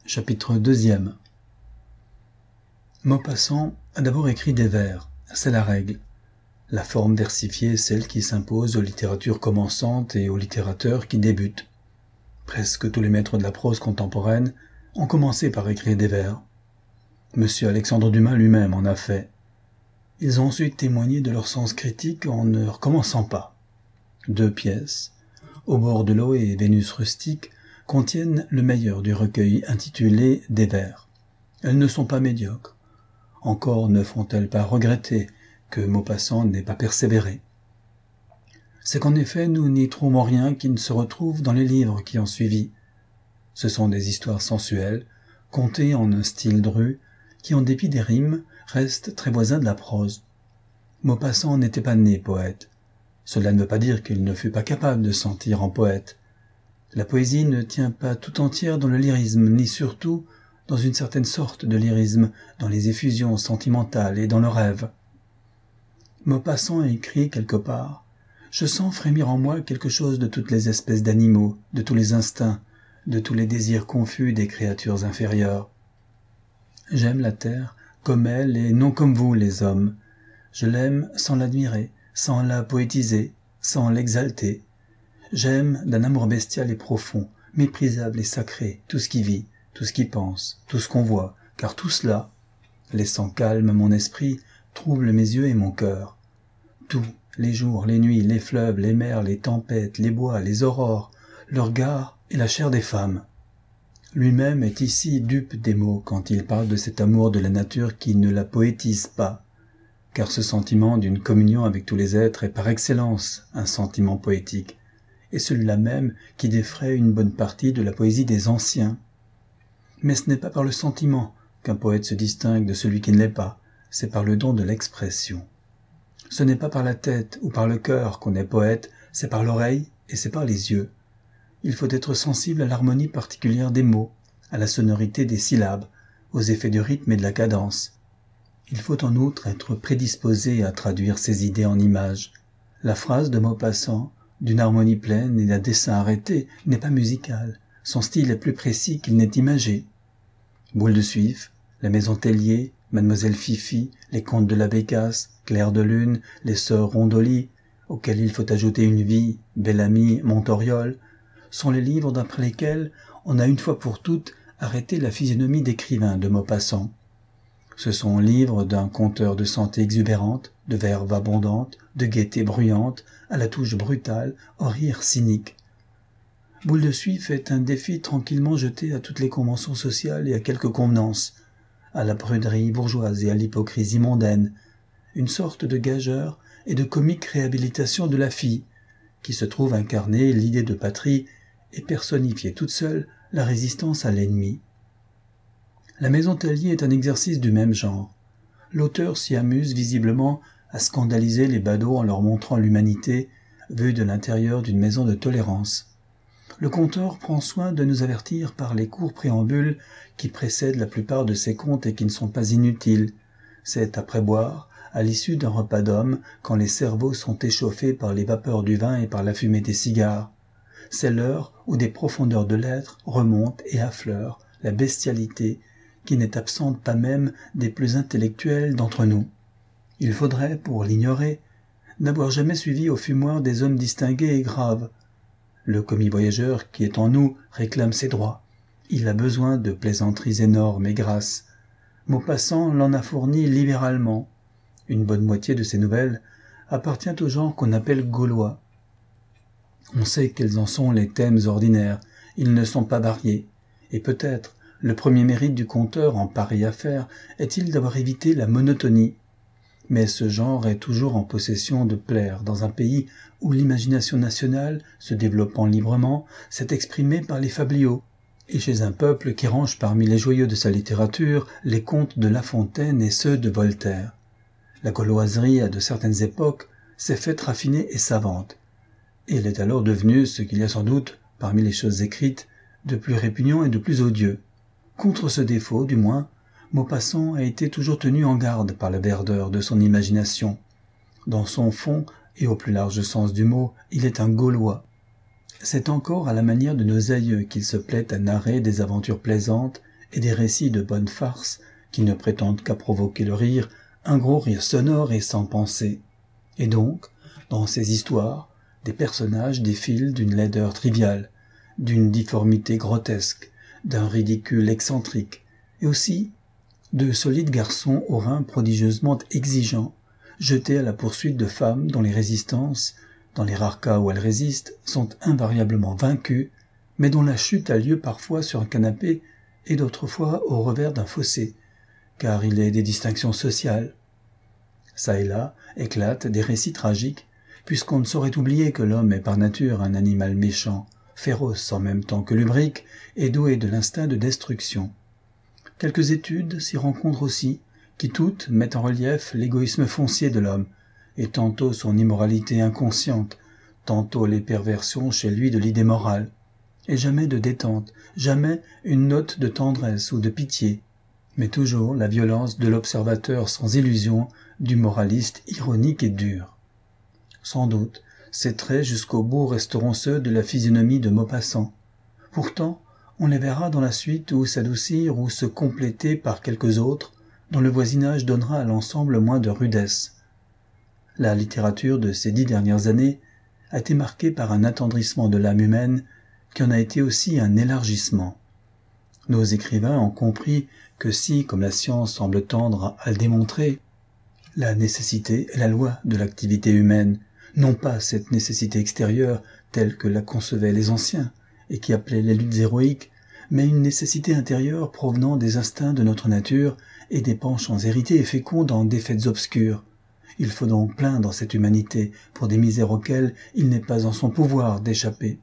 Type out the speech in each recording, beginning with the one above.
Chapitre 2. Maupassant a d'abord écrit des vers, c'est la règle. La forme versifiée est celle qui s'impose aux littératures commençantes et aux littérateurs qui débutent. Presque tous les maîtres de la prose contemporaine ont commencé par écrire des vers. Monsieur Alexandre Dumas lui-même en a fait. Ils ont ensuite témoigné de leur sens critique en ne recommençant pas. 2 pièces, Au bord de l'eau et Vénus rustique, contiennent le meilleur du recueil intitulé Des vers. Elles ne sont pas médiocres. Encore ne font-elles pas regretter que Maupassant n'ait pas persévéré. C'est qu'en effet, nous n'y trouvons rien qui ne se retrouve dans les livres qui ont suivi. Ce sont des histoires sensuelles, contées en un style dru, qui, en dépit des rimes, restent très voisins de la prose. Maupassant n'était pas né poète. Cela ne veut pas dire qu'il ne fut pas capable de sentir en poète. La poésie ne tient pas tout entière dans le lyrisme, ni surtout dans une certaine sorte de lyrisme, dans les effusions sentimentales et dans le rêve. Maupassant écrit quelque part « Je sens frémir en moi quelque chose de toutes les espèces d'animaux, de tous les instincts, de tous les désirs confus des créatures inférieures. J'aime la terre comme elle et non comme vous, les hommes. Je l'aime sans l'admirer, sans la poétiser, sans l'exalter. J'aime d'un amour bestial et profond, méprisable et sacré, tout ce qui vit, tout ce qui pense, tout ce qu'on voit, car tout cela, laissant calme mon esprit, trouble mes yeux et mon cœur. Tout, les jours, les nuits, les fleuves, les mers, les tempêtes, les bois, les aurores, le regard et la chair des femmes. Lui-même est ici dupe des mots quand il parle de cet amour de la nature qui ne la poétise pas, car ce sentiment d'une communion avec tous les êtres est par excellence un sentiment poétique, et celui-là même qui défraie une bonne partie de la poésie des anciens. Mais ce n'est pas par le sentiment qu'un poète se distingue de celui qui ne l'est pas, c'est par le don de l'expression. Ce n'est pas par la tête ou par le cœur qu'on est poète, c'est par l'oreille et c'est par les yeux. Il faut être sensible à l'harmonie particulière des mots, à la sonorité des syllabes, aux effets du rythme et de la cadence. Il faut en outre être prédisposé à traduire ses idées en images. La phrase de Maupassant, d'une harmonie pleine et d'un dessin arrêté, n'est pas musicale. Son style est plus précis qu'il n'est imagé. Boule de Suif, la maison Tellier, Mademoiselle Fifi, les contes de la Bécasse, Clair de Lune, les sœurs Rondoli, auxquels il faut ajouter Une vie, Bel-Ami, Montoriol, sont les livres d'après lesquels on a une fois pour toutes arrêté la physionomie d'écrivain de Maupassant. Ce sont livres d'un conteur de santé exubérante, de verve abondante, de gaieté bruyante, à la touche brutale, au rire cynique. Boule de Suif est un défi tranquillement jeté à toutes les conventions sociales et à quelques convenances, à la pruderie bourgeoise et à l'hypocrisie mondaine, une sorte de gageur et de comique réhabilitation de la fille, qui se trouve incarner l'idée de patrie et personnifier toute seule la résistance à l'ennemi. La maison Tellier est un exercice du même genre. L'auteur s'y amuse visiblement à scandaliser les badauds en leur montrant l'humanité vue de l'intérieur d'une maison de tolérance. Le conteur prend soin de nous avertir par les courts préambules qui précèdent la plupart de ses contes et qui ne sont pas inutiles. C'est après boire, à l'issue d'un repas d'hommes, quand les cerveaux sont échauffés par les vapeurs du vin et par la fumée des cigares. C'est l'heure où des profondeurs de l'être remonte et affleure la bestialité qui n'est absente pas même des plus intellectuels d'entre nous. Il faudrait, pour l'ignorer, n'avoir jamais suivi au fumoir des hommes distingués et graves. Le commis-voyageur qui est en nous réclame ses droits. Il a besoin de plaisanteries énormes et grasses. Maupassant l'en a fourni libéralement. Une bonne moitié de ses nouvelles appartient au genre qu'on appelle gaulois. On sait quels en sont les thèmes ordinaires, ils ne sont pas variés, et peut-être le premier mérite du conteur en pareille affaire est-il d'avoir évité la monotonie. Mais ce genre est toujours en possession de plaire dans un pays où l'imagination nationale, se développant librement, s'est exprimée par les fabliaux, et chez un peuple qui range parmi les joyaux de sa littérature les contes de La Fontaine et ceux de Voltaire. La gauloiserie, à de certaines époques, s'est faite raffinée et savante, et elle est alors devenue ce qu'il y a sans doute, parmi les choses écrites, de plus répugnant et de plus odieux. Contre ce défaut, du moins, Maupassant a été toujours tenu en garde par la verdeur de son imagination. Dans son fond, et au plus large sens du mot, il est un Gaulois. C'est encore à la manière de nos aïeux qu'il se plaît à narrer des aventures plaisantes et des récits de bonnes farces qui ne prétendent qu'à provoquer le rire, un gros rire sonore et sans pensée. Et donc, dans ces histoires, des personnages défilent d'une laideur triviale, d'une difformité grotesque, d'un ridicule excentrique, et aussi de solides garçons aux reins prodigieusement exigeants, jetés à la poursuite de femmes dont les résistances, dans les rares cas où elles résistent, sont invariablement vaincues, mais dont la chute a lieu parfois sur un canapé et d'autres fois au revers d'un fossé, car il est des distinctions sociales. Ça et là éclatent des récits tragiques, puisqu'on ne saurait oublier que l'homme est par nature un animal méchant, féroce en même temps que lubrique et doué de l'instinct de destruction. Quelques études s'y rencontrent aussi, qui toutes mettent en relief l'égoïsme foncier de l'homme, et tantôt son immoralité inconsciente, tantôt les perversions chez lui de l'idée morale, et jamais de détente, jamais une note de tendresse ou de pitié, mais toujours la violence de l'observateur sans illusion, du moraliste ironique et dur. Sans doute, ces traits jusqu'au bout resteront ceux de la physionomie de Maupassant. Pourtant, on les verra dans la suite ou s'adoucir ou se compléter par quelques autres, dont le voisinage donnera à l'ensemble moins de rudesse. La littérature de ces 10 dernières années a été marquée par un attendrissement de l'âme humaine qui en a été aussi un élargissement. Nos écrivains ont compris que si, comme la science semble tendre à le démontrer, la nécessité est la loi de l'activité humaine, non pas cette nécessité extérieure telle que la concevaient les anciens et qui appelaient les luttes héroïques, mais une nécessité intérieure provenant des instincts de notre nature et des penchants hérités et féconds dans des faits obscurs. Il faut donc plaindre cette humanité pour des misères auxquelles il n'est pas en son pouvoir d'échapper.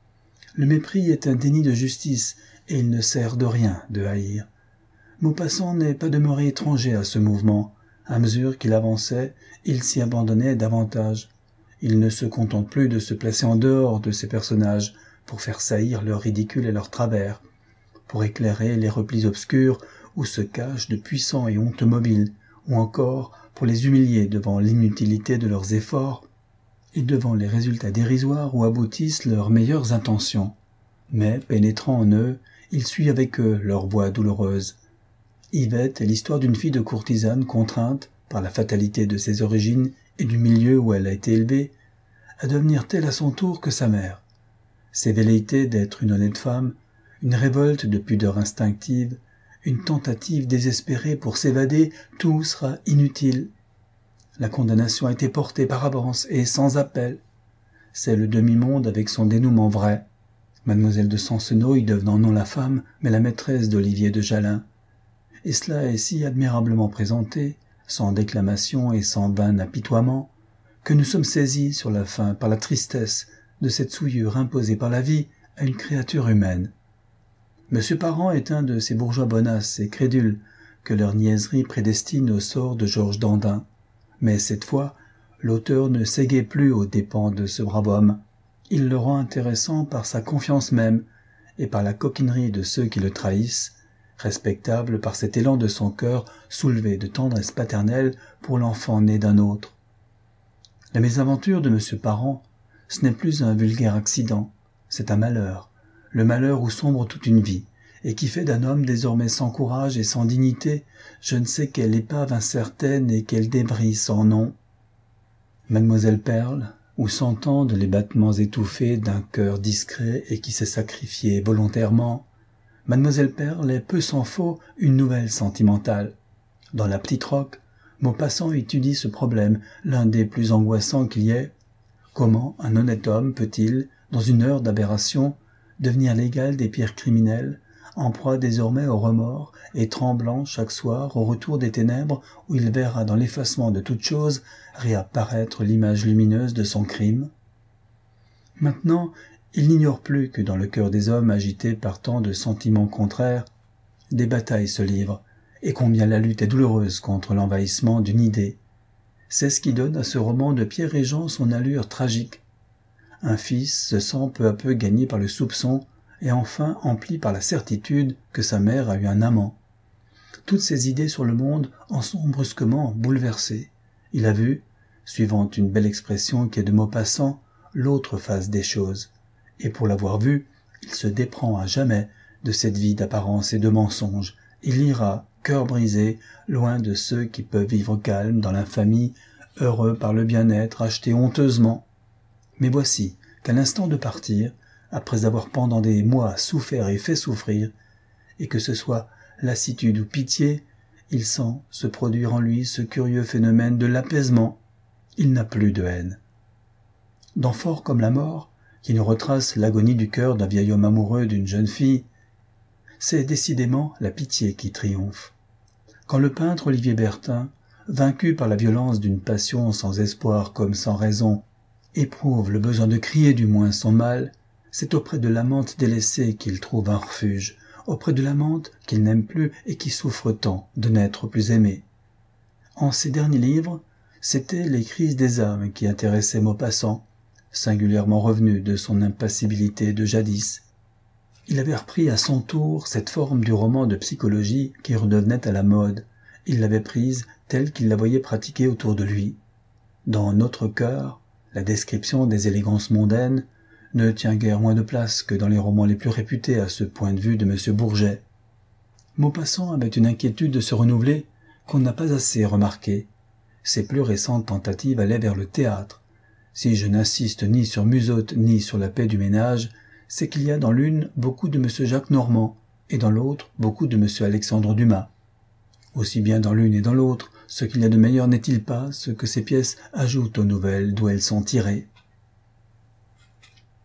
Le mépris est un déni de justice et il ne sert de rien de haïr. Maupassant n'est pas demeuré étranger à ce mouvement. À mesure qu'il avançait, il s'y abandonnait davantage. Il ne se contente plus de se placer en dehors de ces personnages pour faire saillir leurs ridicules et leurs travers, pour éclairer les replis obscurs où se cachent de puissants et honteux mobiles, ou encore pour les humilier devant l'inutilité de leurs efforts et devant les résultats dérisoires où aboutissent leurs meilleures intentions. Mais, pénétrant en eux, il suit avec eux leur voie douloureuse. Yvette est l'histoire d'une fille de courtisane contrainte, par la fatalité de ses origines et du milieu où elle a été élevée, à devenir telle à son tour que sa mère. Ses velléités d'être une honnête femme, une révolte de pudeur instinctive, une tentative désespérée pour s'évader, tout sera inutile. La condamnation a été portée par avance et sans appel. C'est le demi-monde avec son dénouement vrai. Mademoiselle de Sancenot y devenant non la femme, mais la maîtresse d'Olivier de Jalin. Et cela est si admirablement présenté, sans déclamation et sans vain apitoiement, que nous sommes saisis sur la fin par la tristesse de cette souillure imposée par la vie à une créature humaine. Monsieur Parent est un de ces bourgeois bonasses et crédules que leur niaiserie prédestine au sort de Georges Dandin. Mais cette fois, l'auteur ne s'égaie plus aux dépens de ce brave homme. Il le rend intéressant par sa confiance même et par la coquinerie de ceux qui le trahissent, respectable par cet élan de son cœur soulevé de tendresse paternelle pour l'enfant né d'un autre. La mésaventure de monsieur Parent, ce n'est plus un vulgaire accident, c'est un malheur, le malheur où sombre toute une vie, et qui fait d'un homme désormais sans courage et sans dignité, je ne sais quelle épave incertaine et quel débris sans nom. Mademoiselle Perle, où s'entendent les battements étouffés d'un cœur discret et qui s'est sacrifié volontairement, Mademoiselle Perle est peu s'en faut une nouvelle sentimentale. Dans La Petite Roque, Maupassant étudie ce problème, l'un des plus angoissants qu'il y ait. Comment un honnête homme peut-il, dans une heure d'aberration, devenir l'égal des pires criminels, en proie désormais au remords et tremblant chaque soir au retour des ténèbres où il verra dans l'effacement de toute chose réapparaître l'image lumineuse de son crime? Maintenant, il n'ignore plus que dans le cœur des hommes agités par tant de sentiments contraires, des batailles se livrent, et combien la lutte est douloureuse contre l'envahissement d'une idée. C'est ce qui donne à ce roman de Pierre et Jean son allure tragique. Un fils se sent peu à peu gagné par le soupçon, et enfin empli par la certitude que sa mère a eu un amant. Toutes ses idées sur le monde en sont brusquement bouleversées. Il a vu, suivant une belle expression qui est de Maupassant, l'autre face des choses. Et pour l'avoir vu, il se déprend à jamais de cette vie d'apparence et de mensonge. Il ira, cœur brisé, loin de ceux qui peuvent vivre calmes dans l'infamie, heureux par le bien-être acheté honteusement. Mais voici qu'à l'instant de partir, après avoir pendant des mois souffert et fait souffrir, et que ce soit lassitude ou pitié, il sent se produire en lui ce curieux phénomène de l'apaisement. Il n'a plus de haine. Dans Fort comme la mort, qui nous retrace l'agonie du cœur d'un vieil homme amoureux d'une jeune fille, c'est décidément la pitié qui triomphe. Quand le peintre Olivier Bertin, vaincu par la violence d'une passion sans espoir comme sans raison, éprouve le besoin de crier du moins son mal, c'est auprès de l'amante délaissée qu'il trouve un refuge, auprès de l'amante qu'il n'aime plus et qui souffre tant de n'être plus aimée. En ses derniers livres, c'étaient les crises des âmes qui intéressaient Maupassant, singulièrement revenu de son impassibilité de jadis. Il avait repris à son tour cette forme du roman de psychologie qui redevenait à la mode. Il l'avait prise telle qu'il la voyait pratiquée autour de lui. Dans Notre cœur, la description des élégances mondaines ne tient guère moins de place que dans les romans les plus réputés à ce point de vue de M. Bourget. Maupassant avait une inquiétude de se renouveler qu'on n'a pas assez remarquée. Ses plus récentes tentatives allaient vers le théâtre. Si je n'insiste ni sur Musotte ni sur La paix du ménage, c'est qu'il y a dans l'une beaucoup de M. Jacques Normand et dans l'autre beaucoup de M. Alexandre Dumas. Aussi bien dans l'une et dans l'autre, ce qu'il y a de meilleur n'est-il pas ce que ces pièces ajoutent aux nouvelles d'où elles sont tirées.